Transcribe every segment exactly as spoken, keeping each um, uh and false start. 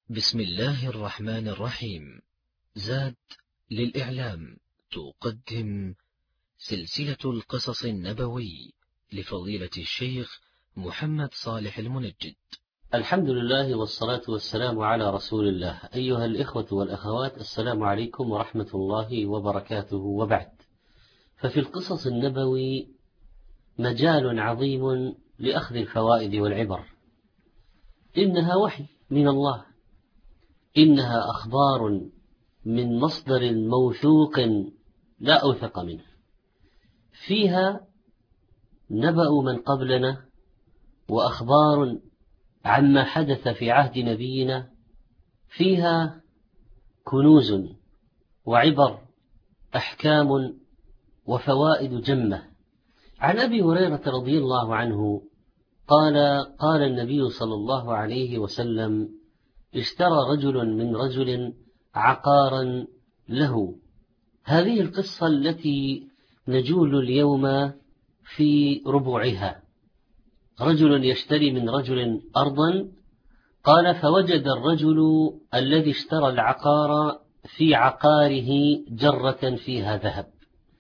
بسم الله الرحمن الرحيم. زاد للإعلام تقدم سلسلة القصص النبوي لفضيلة الشيخ محمد صالح المنجد. الحمد لله والصلاة والسلام على رسول الله. أيها الإخوة والأخوات، السلام عليكم ورحمة الله وبركاته، وبعد. ففي القصص النبوي مجال عظيم لأخذ الفوائد والعبر. إنها وحي من الله، إنها أخبار من مصدر موثوق لا أوثق منه، فيها نبأ من قبلنا وأخبار عما حدث في عهد نبينا، فيها كنوز وعبر، أحكام وفوائد جمة. عن أبي هريرة رضي الله عنه قال قال النبي صلى الله عليه وسلم: اشترى رجل من رجل عقارا له. هذه القصة التي نجول اليوم في ربعها. رجل يشتري من رجل أرضا، قال: فوجد الرجل الذي اشترى العقار في عقاره جرة فيها ذهب،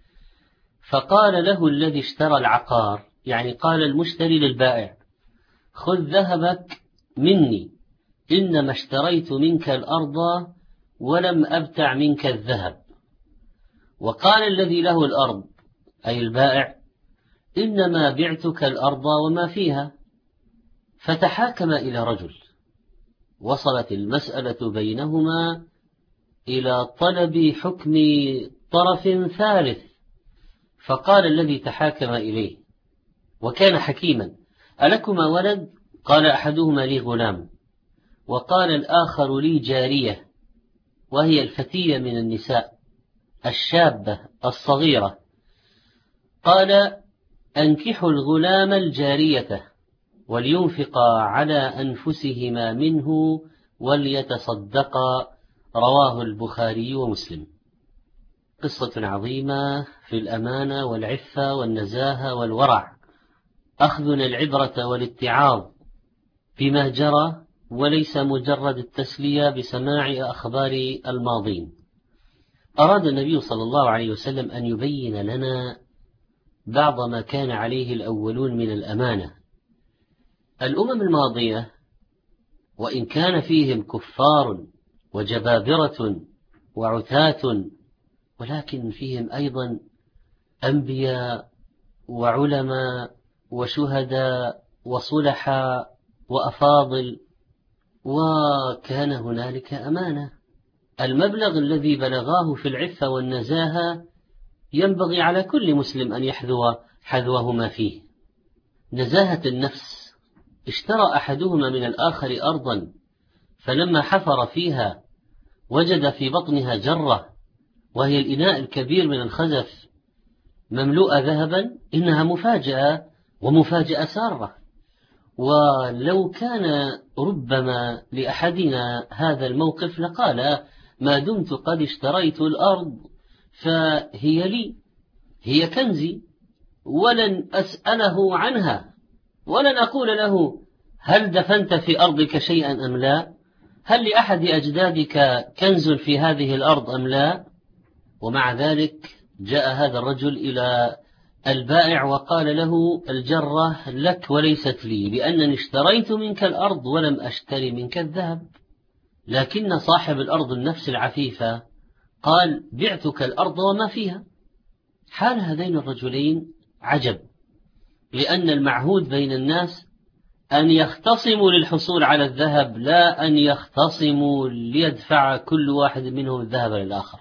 فقال له الذي اشترى العقار، يعني قال المشتري للبائع: خذ ذهبك مني، إنما اشتريت منك الأرض ولم أبتع منك الذهب. وقال الذي له الأرض أي البائع: إنما بعتك الأرض وما فيها. فتحاكم إلى رجل، وصلت المسألة بينهما إلى طلب حكم طرف ثالث. فقال الذي تحاكم إليه وكان حكيما: ألكما ولد؟ قال: أحدهما لي غلام، وقال الآخر لي جارية، وهي الفتية من النساء الشابة الصغيرة. قال: أنكحوا الغلام الجارية ولينفقا على أنفسهما منه وليتصدقا. رواه البخاري ومسلم. قصة عظيمة في الأمانة والعفة والنزاهة والورع، أخذنا العبرة والاتعاظ بما جرى، وليس مجرد التسلية بسماع أخبار الماضين. أراد النبي صلى الله عليه وسلم أن يبين لنا بعض ما كان عليه الأولون من الأمانة. الأمم الماضية وإن كان فيهم كفار وجبابرة وعتاة، ولكن فيهم أيضا أنبياء وعلماء وشهداء وصلحاء وأفاضل، وكان هنالك أمانة. المبلغ الذي بلغاه في العفة والنزاهة ينبغي على كل مسلم أن يحذو حذوهما فيه. نزاهة النفس. اشترى أحدهما من الآخر أرضا، فلما حفر فيها وجد في بطنها جرة، وهي الإناء الكبير من الخزف، مملوءة ذهبا. إنها مفاجأة، ومفاجأة سارة. ولو كان ربما لأحدنا هذا الموقف لقال: ما دمت قد اشتريت الأرض فهي لي، هي كنزي، ولن أسأله عنها، ولن أقول له: هل دفنت في أرضك شيئا أم لا؟ هل لأحد أجدادك كنز في هذه الأرض أم لا؟ ومع ذلك جاء هذا الرجل إلى البائع وقال له: الجرة لك وليست لي، لأنني اشتريت منك الأرض ولم أشتري منك الذهب. لكن صاحب الأرض النفس العفيفة قال: بعتك الأرض وما فيها. حال هذين الرجلين عجب، لأن المعهود بين الناس أن يختصموا للحصول على الذهب، لا أن يختصموا ليدفع كل واحد منهم الذهب للآخر.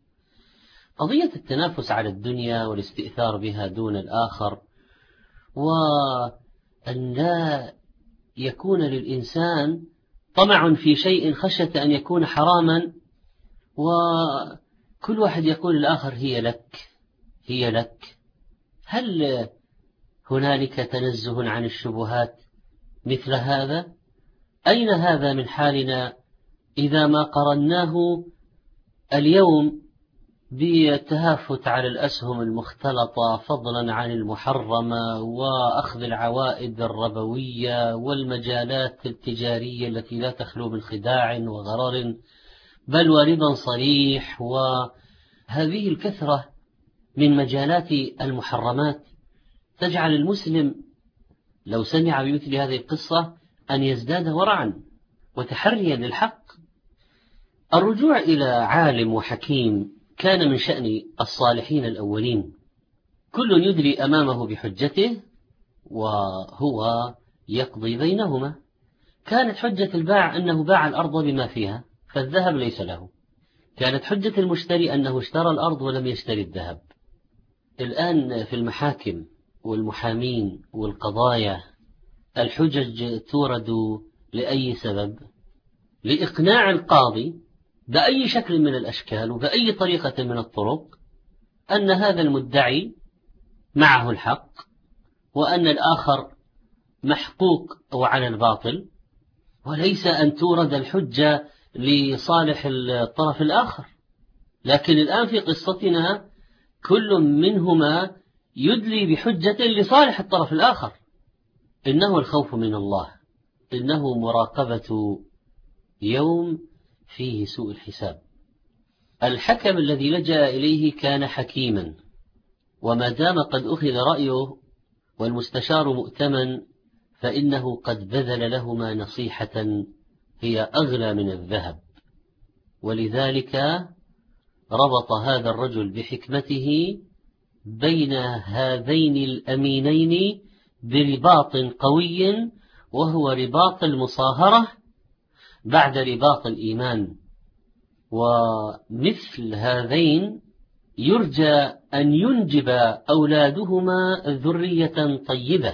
قضية التنافس على الدنيا والاستئثار بها دون الآخر، وأن لا يكون للإنسان طمع في شيء خشية أن يكون حراما، وكل واحد يقول الآخر: هي لك هي لك. هل هنالك تنزه عن الشبهات مثل هذا؟ أين هذا من حالنا إذا ما قرناه اليوم بالتهافت على الأسهم المختلطة فضلا عن المحرمة، وأخذ العوائد الربوية والمجالات التجارية التي لا تخلو من خداع وغرر، بل وربا صريح. وهذه الكثرة من مجالات المحرمات تجعل المسلم لو سمع بمثل هذه القصة أن يزداد ورعا وتحريا للحق. الرجوع إلى عالم وحكيم كان من شأن الصالحين الأولين، كل يدلي أمامه بحجته وهو يقضي بينهما. كانت حجة الباع أنه باع الأرض بما فيها فالذهب ليس له، كانت حجة المشتري أنه اشترى الأرض ولم يشتري الذهب. الآن في المحاكم والمحامين والقضايا الحجج تورد لأي سبب؟ لإقناع القاضي بأي شكل من الأشكال وبأي طريقة من الطرق أن هذا المدعي معه الحق وأن الآخر محقوق وعلى الباطل، وليس أن تورد الحجة لصالح الطرف الآخر. لكن الآن في قصتنا كل منهما يدلي بحجة لصالح الطرف الآخر. إنه الخوف من الله، إنه مراقبة يوم فيه سوء الحساب. الحكم الذي لجأ إليه كان حكيما، وما دام قد أخذ رأيه والمستشار مؤتمن فإنه قد بذل لهما نصيحة هي أغلى من الذهب. ولذلك ربط هذا الرجل بحكمته بين هذين الأمينين برباط قوي، وهو رباط المصاهرة بعد رباط الإيمان. ومثل هذين يرجى أن ينجب أولادهما ذرية طيبة.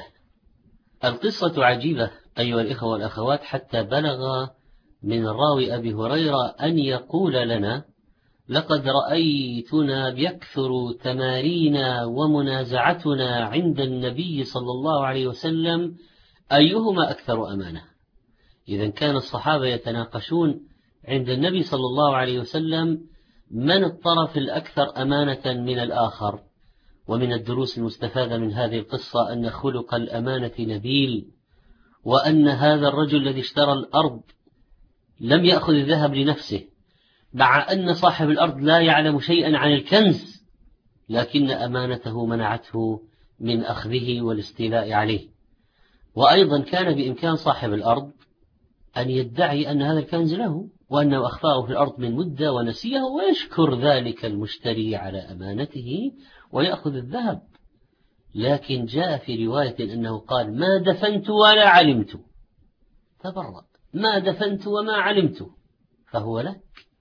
القصة عجيبة أيها الإخوة والأخوات، حتى بلغ من الراوي أبي هريرة أن يقول لنا: لقد رأيتنا يكثر تمارينا ومنازعتنا عند النبي صلى الله عليه وسلم أيهما أكثر أمانة. إذا كان الصحابة يتناقشون عند النبي صلى الله عليه وسلم من الطرف الأكثر أمانة من الآخر. ومن الدروس المستفادة من هذه القصة أن خلق الأمانة نبيل، وأن هذا الرجل الذي اشترى الأرض لم يأخذ الذهب لنفسه، مع أن صاحب الأرض لا يعلم شيئا عن الكنز، لكن أمانته منعته من أخذه والاستيلاء عليه. وأيضا كان بإمكان صاحب الأرض أن يدعي أن هذا الكنز له وأنه أخفاه في الأرض من مدة ونسيه، ويشكر ذلك المشتري على أمانته ويأخذ الذهب. لكن جاء في رواية أنه قال: ما دفنت ولا علمت، تبرأ، ما دفنت وما علمت، فهو لك.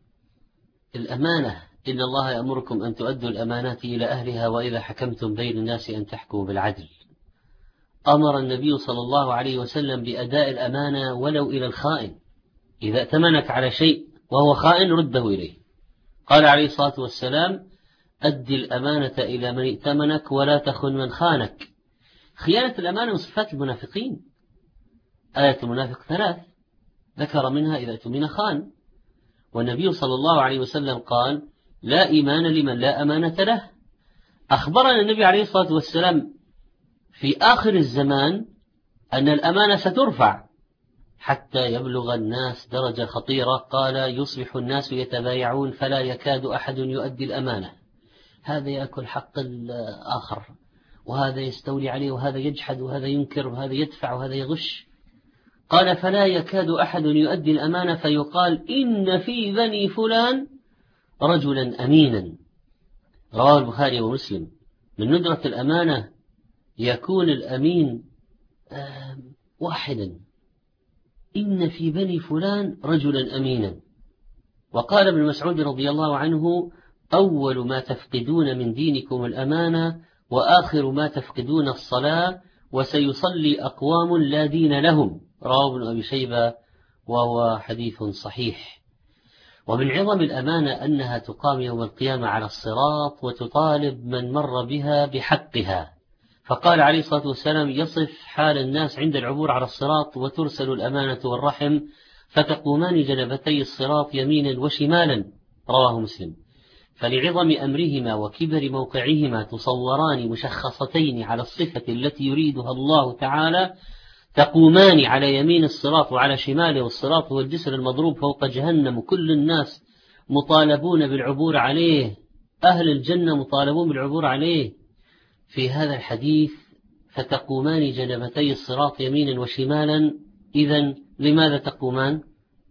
الأمانة: إن الله يأمركم أن تؤدوا الأمانات إلى أهلها وإذا حكمتم بين الناس أن تحكموا بالعدل. أمر النبي صلى الله عليه وسلم بأداء الأمانة ولو إلى الخائن. إذا ائتمنك على شيء وهو خائن رده إليه. قال عليه الصلاة والسلام: أدي الأمانة إلى من ائتمنك ولا تخن من خانك. خيانة الأمانة من صفات المنافقين. آية المنافق ثلاث ذكر منها إذا اؤتمن خان. والنبي صلى الله عليه وسلم قال: لا إيمان لمن لا أمانة له. أخبرنا النبي عليه الصلاة والسلام في آخر الزمان أن الأمانة سترفع حتى يبلغ الناس درجة خطيرة. قال: يصبح الناس يتبايعون فلا يكاد أحد يؤدي الأمانة، هذا يأكل حق الآخر، وهذا يستولي عليه، وهذا يجحد، وهذا ينكر، وهذا يدفع، وهذا يغش. قال: فلا يكاد أحد يؤدي الأمانة فيقال إن في بني فلان رجلا أمينا. رواه البخاري ومسلم. من ندرة الأمانة يكون الأمين واحدا، إن في بني فلان رجلا أمينا. وقال ابن مسعود رضي الله عنه: أول ما تفقدون من دينكم الأمانة، وآخر ما تفقدون الصلاة، وسيصلي أقوام لا دين لهم. رواه ابن أبي شيبة وهو حديث صحيح. ومن عظم الأمانة أنها تقام يوم القيامة على الصراط وتطالب من مر بها بحقها. فقال عليه الصلاة والسلام: يصف حال الناس عند العبور على الصراط: وترسل الأمانة والرحم فتقومان جنبتي الصراط يمينا وشمالا. رواه مسلم. فلعظم أمرهما وكبر موقعهما تصوران مشخصتين على الصفة التي يريدها الله تعالى، تقومان على يمين الصراط وعلى شماله، والصراط هو الجسر المضروب فوق جهنم، كل الناس مطالبون بالعبور عليه، أهل الجنة مطالبون بالعبور عليه. في هذا الحديث فتقومان جنبتي الصراط يمينا وشمالا. إذن لماذا تقومان؟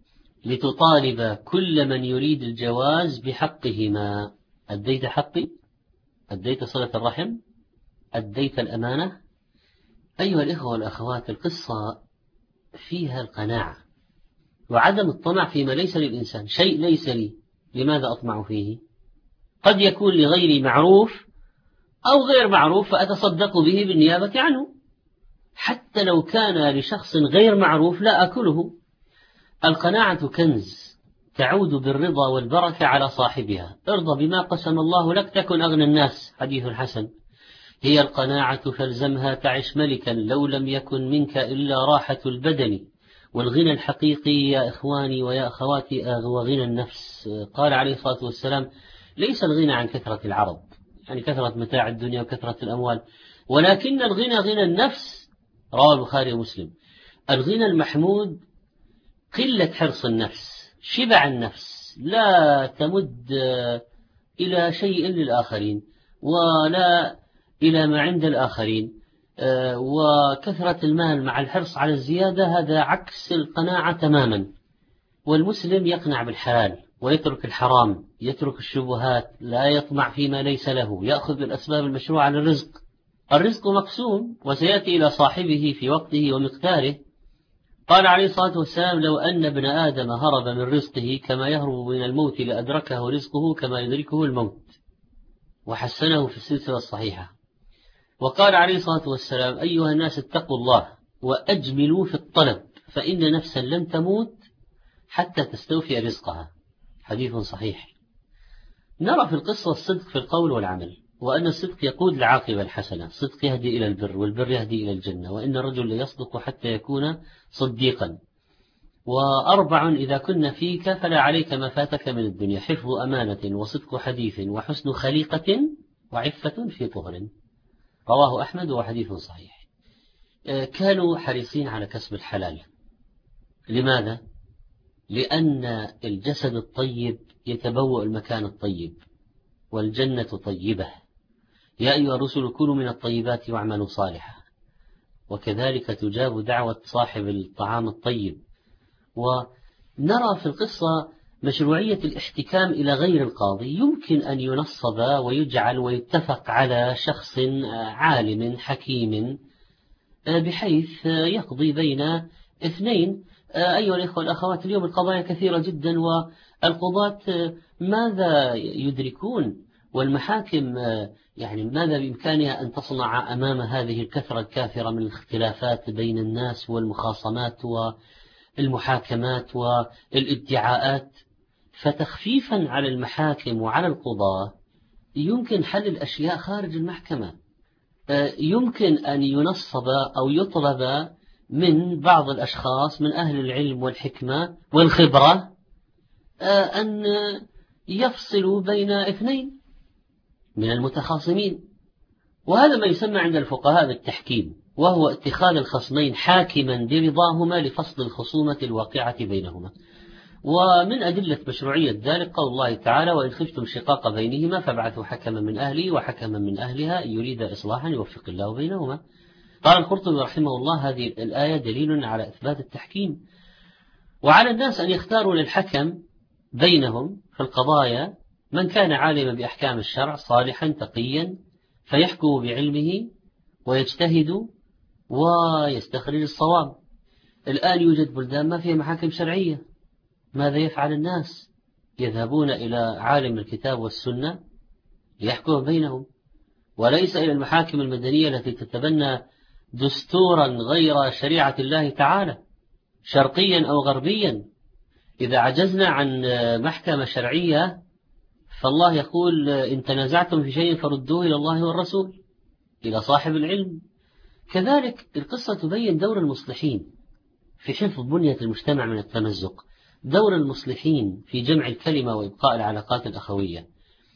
لتطالب كل من يريد الجواز بحقهما. أديت حقي؟ أديت صلة الرحم؟ أديت الأمانة؟ أيها الإخوة والأخوات، القصة فيها القناعة وعدم الطمع فيما ليس للإنسان. شيء ليس لي لماذا أطمع فيه؟ قد يكون لغيري معروف أو غير معروف فأتصدق به بالنيابة عنه، حتى لو كان لشخص غير معروف لا أكله. القناعة كنز تعود بالرضا والبركة على صاحبها. ارضى بما قسم الله لك تكن أغنى الناس، حديث حسن. هي القناعة فالزمها تعش ملكا لو لم يكن منك إلا راحة البدن. والغنى الحقيقي يا إخواني ويا أخواتي هو غنى النفس. قال عليه الصلاة والسلام: ليس الغنى عن كثرة العرض، يعني كثرة متاع الدنيا وكثرة الأموال، ولكن الغنى غنى النفس. رواه البخاري ومسلم. الغنى المحمود قلة حرص النفس، شبع النفس، لا تمد إلى شيء للآخرين ولا إلى ما عند الآخرين. وكثرة المال مع الحرص على الزيادة هذا عكس القناعة تماما. والمسلم يقنع بالحلال ويترك الحرام، يترك الشبهات، لا يطمع فيما ليس له، يأخذ بالأسباب المشروعة للرزق. الرزق مقسوم وسيأتي إلى صاحبه في وقته ومقداره. قال عليه الصلاة والسلام: لو أن ابن آدم هرب من رزقه كما يهرب من الموت لأدركه رزقه كما يدركه الموت. وحسنه في السلسلة الصحيحة. وقال عليه الصلاة والسلام: أيها الناس اتقوا الله وأجملوا في الطلب، فإن نفسا لن تموت حتى تستوفي رزقها. حديث صحيح. نرى في القصة الصدق في القول والعمل، وأن الصدق يقود لعاقبة الحسنة. الصدق يهدي إلى البر، والبر يهدي إلى الجنة، وإن الرجل يصدق حتى يكون صديقا. وأربع إذا كنا فيك فلا عليك ما فاتك من الدنيا: حفظ أمانة، وصدق حديث، وحسن خليقة، وعفة في طهر. رواه أحمد وحديث صحيح. كانوا حريصين على كسب الحلال. لماذا؟ لأن الجسد الطيب يتبوأ المكان الطيب، والجنة طيبة. يا أيها الرسل كونوا من الطيبات واعملوا صالحا. وكذلك تجاب دعوة صاحب الطعام الطيب. ونرى في القصة مشروعية الاحتكام إلى غير القاضي. يمكن أن ينصب ويجعل ويتفق على شخص عالم حكيم بحيث يقضي بين اثنين. أيها الإخوة والأخوات، اليوم القضايا كثيرة جدا، والقضاة ماذا يدركون؟ والمحاكم يعني ماذا بإمكانها أن تصنع أمام هذه الكثرة الكافرة من الاختلافات بين الناس والمخاصمات والمحاكمات والادعاءات؟ فتخفيفا على المحاكم وعلى القضاة يمكن حل الأشياء خارج المحكمة. يمكن أن ينصب أو يطلب من بعض الأشخاص من أهل العلم والحكمة والخبرة أن يفصلوا بين اثنين من المتخاصمين، وهذا ما يسمى عند الفقهاء بالتحكيم، وهو اتخاذ الخصمين حاكما برضاهما لفصل الخصومة الواقعة بينهما. ومن أدلة مشروعية ذلك قول الله تعالى: وإن خفتم شقاق بينهما فابعثوا حكما من أهله وحكما من أهلها إن يريد إصلاحا يوفق الله بينهما. قال القرطبي رحمه الله: هذه الآية دليل على إثبات التحكيم، وعلى الناس أن يختاروا للحكم بينهم في القضايا من كان عالما بأحكام الشرع صالحا تقيا فيحكم بعلمه ويجتهد ويستخرج الصواب. الآن يوجد بلدان ما فيها محاكم شرعية. ماذا يفعل الناس؟ يذهبون إلى عالم الكتاب والسنة ليحكم بينهم، وليس إلى المحاكم المدنية التي تتبنى دستورا غير شريعة الله تعالى شرقيا أو غربيا. إذا عجزنا عن محكمة شرعية فالله يقول: إن تنازعتم في شيء فردوه إلى الله والرسول، إلى صاحب العلم. كذلك القصة تبين دور المصلحين في حفظ بنية المجتمع من التمزق، دور المصلحين في جمع الكلمة وإبقاء العلاقات الأخوية.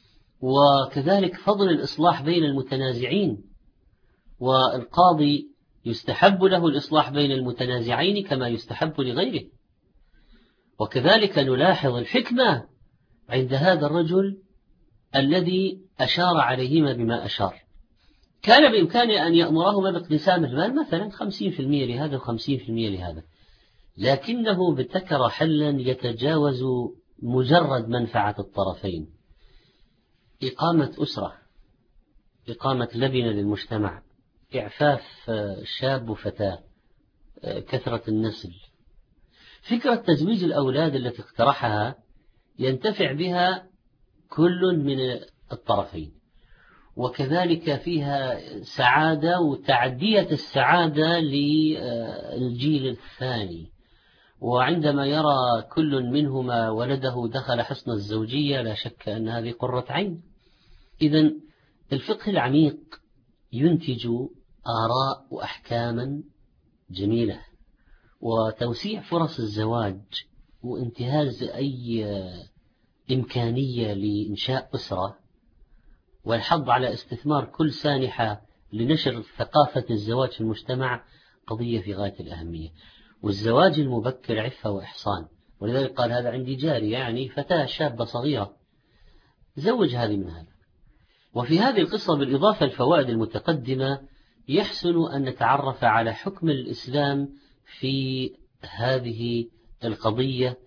وكذلك فضل الإصلاح بين المتنازعين، والقاضي يستحب له الإصلاح بين المتنازعين كما يستحب لغيره. وكذلك نلاحظ الحكمة عند هذا الرجل الذي أشار عليهما بما أشار. كان بإمكانه أن يأمرهما باقتسام المال مثلا خمسين في المئة لهذا وخمسين في المئة لهذا، لكنه ابتكر حلا يتجاوز مجرد منفعة الطرفين: إقامة أسرة، إقامة لبنة للمجتمع، إعفاف شاب وفتاة، كثرة النسل. فكرة تزويج الأولاد التي اقترحها ينتفع بها كل من الطرفين، وكذلك فيها سعادة وتعدية السعادة للجيل الثاني. وعندما يرى كل منهما ولده دخل حصن الزوجية لا شك أن هذه قرة عين. إذن الفقه العميق ينتج آراء وأحكاما جميلة، وتوسيع فرص الزواج وانتهاز أي إمكانية لإنشاء أسرة، والحض على استثمار كل سانحة لنشر ثقافة الزواج في المجتمع قضية في غاية الأهمية. والزواج المبكر عفة وإحصان، ولذلك قال هذا عندي جاري، يعني فتاة شابة صغيرة، زوج هذه من هذا. وفي هذه القصة بالإضافة الفوائد المتقدمة يحسن أن نتعرف على حكم الإسلام في هذه القضية.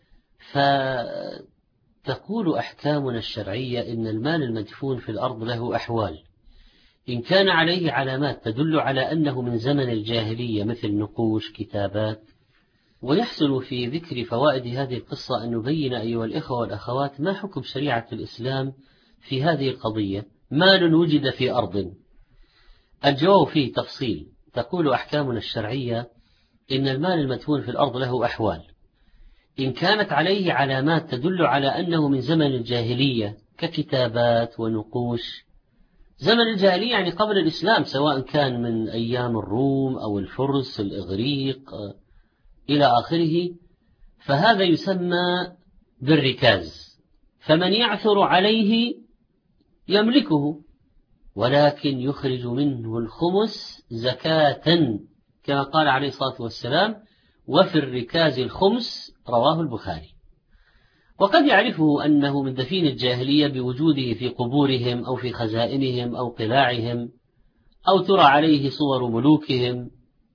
فتقول أحكامنا الشرعية إن المال المدفون في الأرض له أحوال، إن كان عليه علامات تدل على أنه من زمن الجاهلية مثل نقوش، كتابات. ويحسن في ذكر فوائد هذه القصة أن نبين أيها الإخوة والأخوات ما حكم شريعة الإسلام في هذه القضية: مال وجد في أرض. الجواب فيه تفصيل. تقول أحكامنا الشرعية إن المال المدفون في الأرض له أحوال، إن كانت عليه علامات تدل على أنه من زمن الجاهلية ككتابات ونقوش. زمن الجاهلية يعني قبل الإسلام، سواء كان من أيام الروم أو الفرس الإغريق إلى آخره، فهذا يسمى بالركاز، فمن يعثر عليه يملكه، ولكن يخرج منه الخمس زكاة كما قال عليه الصلاة والسلام: وفي الركاز الخمس، رواه البخاري. وقد يعرفه أنه من دفين الجاهلية بوجوده في قبورهم أو في خزائنهم أو قلاعهم، أو ترى عليه صور ملوكهم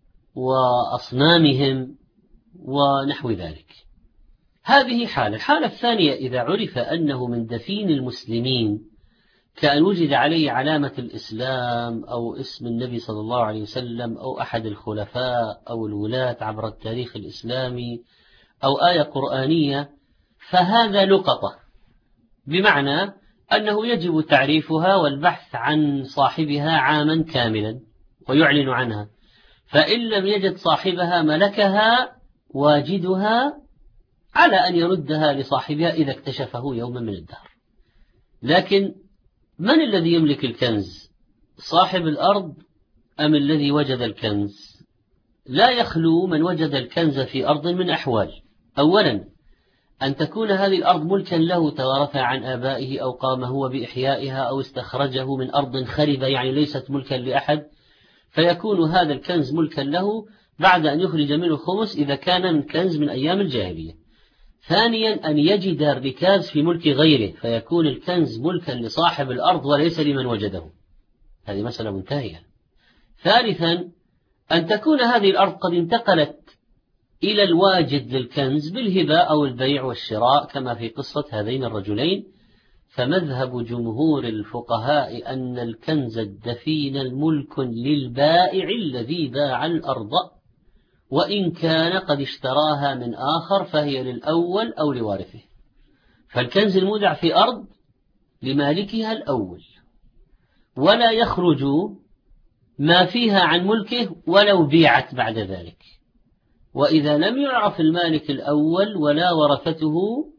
وأصنامهم ونحو ذلك. هذه حالة. الحالة الثانية إذا عرف أنه من دفين المسلمين، كأن وجد عليه علامة الإسلام أو اسم النبي صلى الله عليه وسلم أو أحد الخلفاء أو الولاة عبر التاريخ الإسلامي أو آية قرآنية، فهذا لقطة، بمعنى أنه يجب تعريفها والبحث عن صاحبها عاما كاملا ويعلن عنها، فإن لم يجد صاحبها ملكها واجدها على أن يردها لصاحبها إذا اكتشفه يوما من الدهر. لكن من الذي يملك الكنز؟ صاحب الأرض أم الذي وجد الكنز؟ لا يخلو من وجد الكنز في أرض من أحوال: أولا أن تكون هذه الأرض ملكا له توارثها عن آبائه، أو قام هو بإحيائها، أو استخرجه من أرض خربة يعني ليست ملكا لأحد، فيكون هذا الكنز ملكا له بعد أن يخرج منه خمس إذا كان من كنز من أيام الجاهلية. ثانيا أن يجد الركاز في ملك غيره، فيكون الكنز ملكا لصاحب الأرض وليس لمن وجده. هذه مسألة منتهية. ثالثا أن تكون هذه الأرض قد انتقلت إلى الواجد للكنز بالهبة أو البيع والشراء كما في قصة هذين الرجلين. فمذهب جمهور الفقهاء أن الكنز الدفين الملك للبائع الذي باع الأرض، وإن كان قد اشتراها من آخر فهي للأول أو لوارثه. فالكنز المودع في أرض لمالكها الأول، ولا يخرج ما فيها عن ملكه ولو بيعت بعد ذلك. وإذا لم يعرف المالك الأول ولا ورثته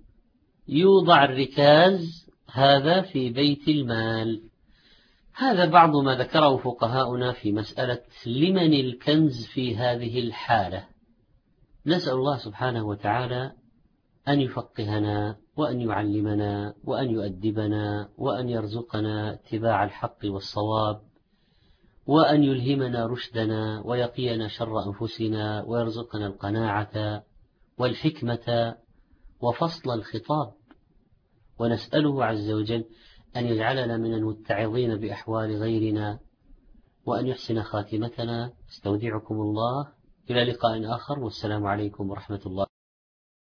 يوضع الركاز هذا في بيت المال. هذا بعض ما ذكره فقهاؤنا في مسألة لمن الكنز في هذه الحالة. نسأل الله سبحانه وتعالى أن يفقهنا وأن يعلمنا وأن يؤدبنا وأن يرزقنا اتباع الحق والصواب، وأن يلهمنا رشدنا ويقينا شر أنفسنا ويرزقنا القناعة والحكمة وفصل الخطاب. ونسأله عز وجل أن يجعلنا من المتعظين بأحوال غيرنا وأن يحسن خاتمتنا. استودعكم الله إلى لقاء آخر، والسلام عليكم ورحمة الله.